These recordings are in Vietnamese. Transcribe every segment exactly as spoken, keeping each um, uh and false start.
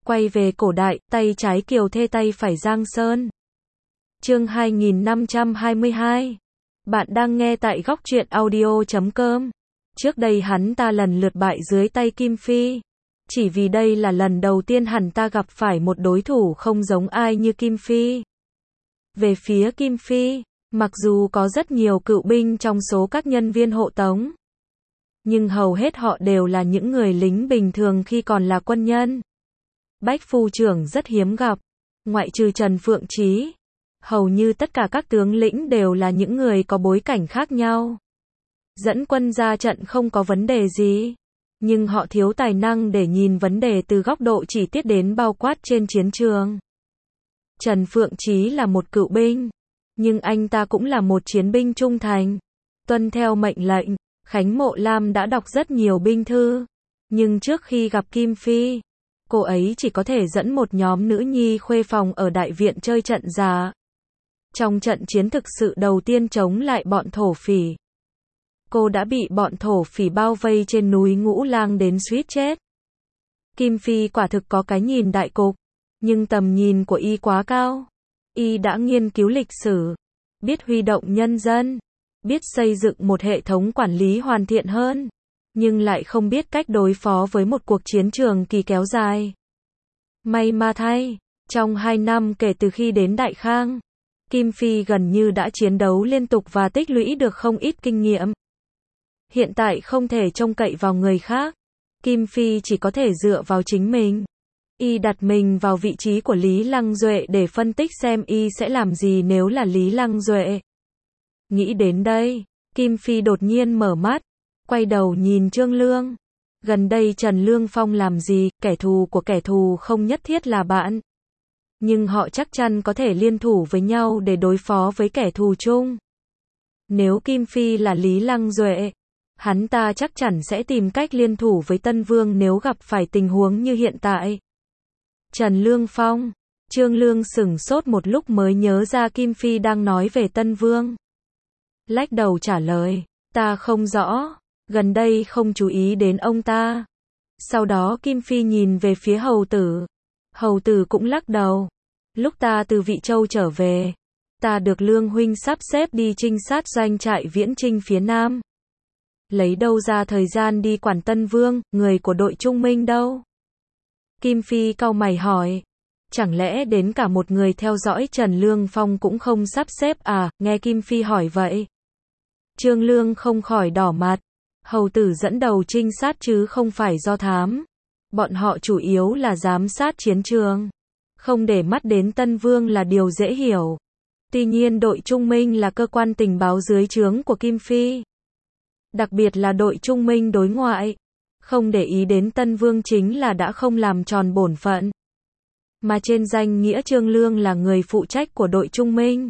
Quay về cổ đại, tay trái Kiều Thê tay phải Giang Sơn. Chương hai nghìn năm trăm hai mươi hai. Bạn đang nghe tại góc truyện audio chấm com. Trước đây hắn ta lần lượt bại dưới tay Kim Phi. Chỉ vì đây là lần đầu tiên hắn ta gặp phải một đối thủ không giống ai như Kim Phi. Về phía Kim Phi, mặc dù có rất nhiều cựu binh trong số các nhân viên hộ tống, nhưng hầu hết họ đều là những người lính bình thường khi còn là quân nhân. Bách phu trưởng rất hiếm gặp, ngoại trừ Trần Phượng Chí. Hầu như tất cả các tướng lĩnh đều là những người có bối cảnh khác nhau. Dẫn quân ra trận không có vấn đề gì, nhưng họ thiếu tài năng để nhìn vấn đề từ góc độ chi tiết đến bao quát trên chiến trường. Trần Phượng Chí là một cựu binh, nhưng anh ta cũng là một chiến binh trung thành, tuân theo mệnh lệnh. Khánh Mộ Lam đã đọc rất nhiều binh thư, nhưng trước khi gặp Kim Phi, cô ấy chỉ có thể dẫn một nhóm nữ nhi khuê phòng ở đại viện chơi trận giả. Trong trận chiến thực sự đầu tiên chống lại bọn thổ phỉ, cô đã bị bọn thổ phỉ bao vây trên núi Ngũ Lang đến suýt chết. Kim Phi quả thực có cái nhìn đại cục, nhưng tầm nhìn của y quá cao. Y đã nghiên cứu lịch sử, biết huy động nhân dân, biết xây dựng một hệ thống quản lý hoàn thiện hơn, nhưng lại không biết cách đối phó với một cuộc chiến trường kỳ kéo dài. May mà thay, trong hai năm kể từ khi đến Đại Khang, Kim Phi gần như đã chiến đấu liên tục và tích lũy được không ít kinh nghiệm. Hiện tại không thể trông cậy vào người khác, Kim Phi chỉ có thể dựa vào chính mình. Y đặt mình vào vị trí của Lý Lăng Duệ để phân tích xem y sẽ làm gì nếu là Lý Lăng Duệ. Nghĩ đến đây, Kim Phi đột nhiên mở mắt, quay đầu nhìn Trương Lương. Gần đây Trần Lương Phong làm gì, kẻ thù của kẻ thù không nhất thiết là bạn. Nhưng họ chắc chắn có thể liên thủ với nhau để đối phó với kẻ thù chung. Nếu Kim Phi là Lý Lăng Duệ, hắn ta chắc chắn sẽ tìm cách liên thủ với Tân Vương nếu gặp phải tình huống như hiện tại. Trần Lương Phong, Trương Lương sửng sốt một lúc mới nhớ ra Kim Phi đang nói về Tân Vương. Lách đầu trả lời, ta không rõ, gần đây không chú ý đến ông ta. Sau đó Kim Phi nhìn về phía hầu tử. Hầu tử cũng lắc đầu. Lúc ta từ Vị Châu trở về, ta được Lương huynh sắp xếp đi trinh sát doanh trại Viễn Trinh phía Nam. Lấy đâu ra thời gian đi quản Tân Vương, người của đội Trung Minh đâu? Kim Phi cau mày hỏi. Chẳng lẽ đến cả một người theo dõi Trần Lương Phong cũng không sắp xếp à? Nghe Kim Phi hỏi vậy, Trương Lương không khỏi đỏ mặt. Hầu tử dẫn đầu trinh sát chứ không phải do thám. Bọn họ chủ yếu là giám sát chiến trường. Không để mắt đến Tân Vương là điều dễ hiểu. Tuy nhiên đội Trung Minh là cơ quan tình báo dưới trướng của Kim Phi. Đặc biệt là đội Trung Minh đối ngoại. Không để ý đến Tân Vương chính là đã không làm tròn bổn phận. Mà trên danh nghĩa Trương Lương là người phụ trách của đội Trung Minh.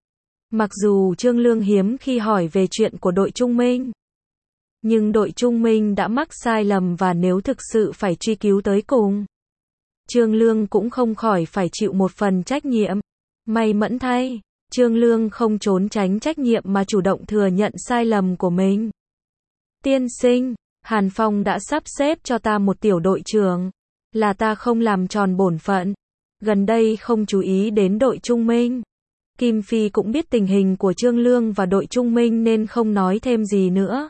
Mặc dù Trương Lương hiếm khi hỏi về chuyện của đội Trung Minh, nhưng đội Trung Minh đã mắc sai lầm và nếu thực sự phải truy cứu tới cùng, Trương Lương cũng không khỏi phải chịu một phần trách nhiệm. May mẫn thay, Trương Lương không trốn tránh trách nhiệm mà chủ động thừa nhận sai lầm của mình. Tiên sinh, Hàn Phong đã sắp xếp cho ta một tiểu đội trưởng, là ta không làm tròn bổn phận, gần đây không chú ý đến đội Trung Minh. Kim Phi cũng biết tình hình của Trương Lương và đội Trung Minh nên không nói thêm gì nữa.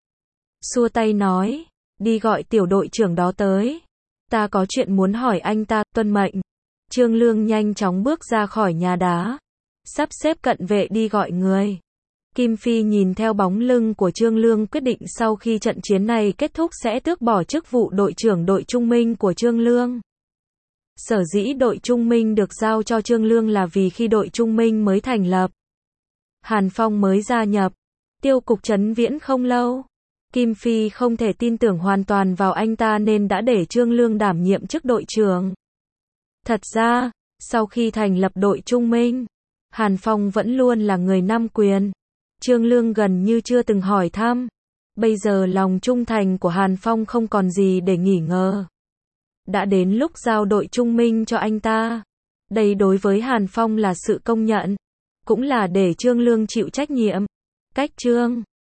Xua tay nói, đi gọi tiểu đội trưởng đó tới. Ta có chuyện muốn hỏi anh ta, tuân mệnh. Trương Lương nhanh chóng bước ra khỏi nhà đá, sắp xếp cận vệ đi gọi người. Kim Phi nhìn theo bóng lưng của Trương Lương quyết định sau khi trận chiến này kết thúc sẽ tước bỏ chức vụ đội trưởng đội Trung Minh của Trương Lương. Sở dĩ đội Trung Minh được giao cho Trương Lương là vì khi đội Trung Minh mới thành lập, Hàn Phong mới gia nhập tiêu cục Trấn Viễn không lâu. Kim Phi không thể tin tưởng hoàn toàn vào anh ta nên đã để Trương Lương đảm nhiệm chức đội trưởng. Thật ra, sau khi thành lập đội Trung Minh, Hàn Phong vẫn luôn là người nắm quyền. Trương Lương gần như chưa từng hỏi thăm. Bây giờ lòng trung thành của Hàn Phong không còn gì để nghi ngờ. Đã đến lúc giao đội Trung Minh cho anh ta. Đây đối với Hàn Phong là sự công nhận, cũng là để Trương Lương chịu trách nhiệm. Cách Trương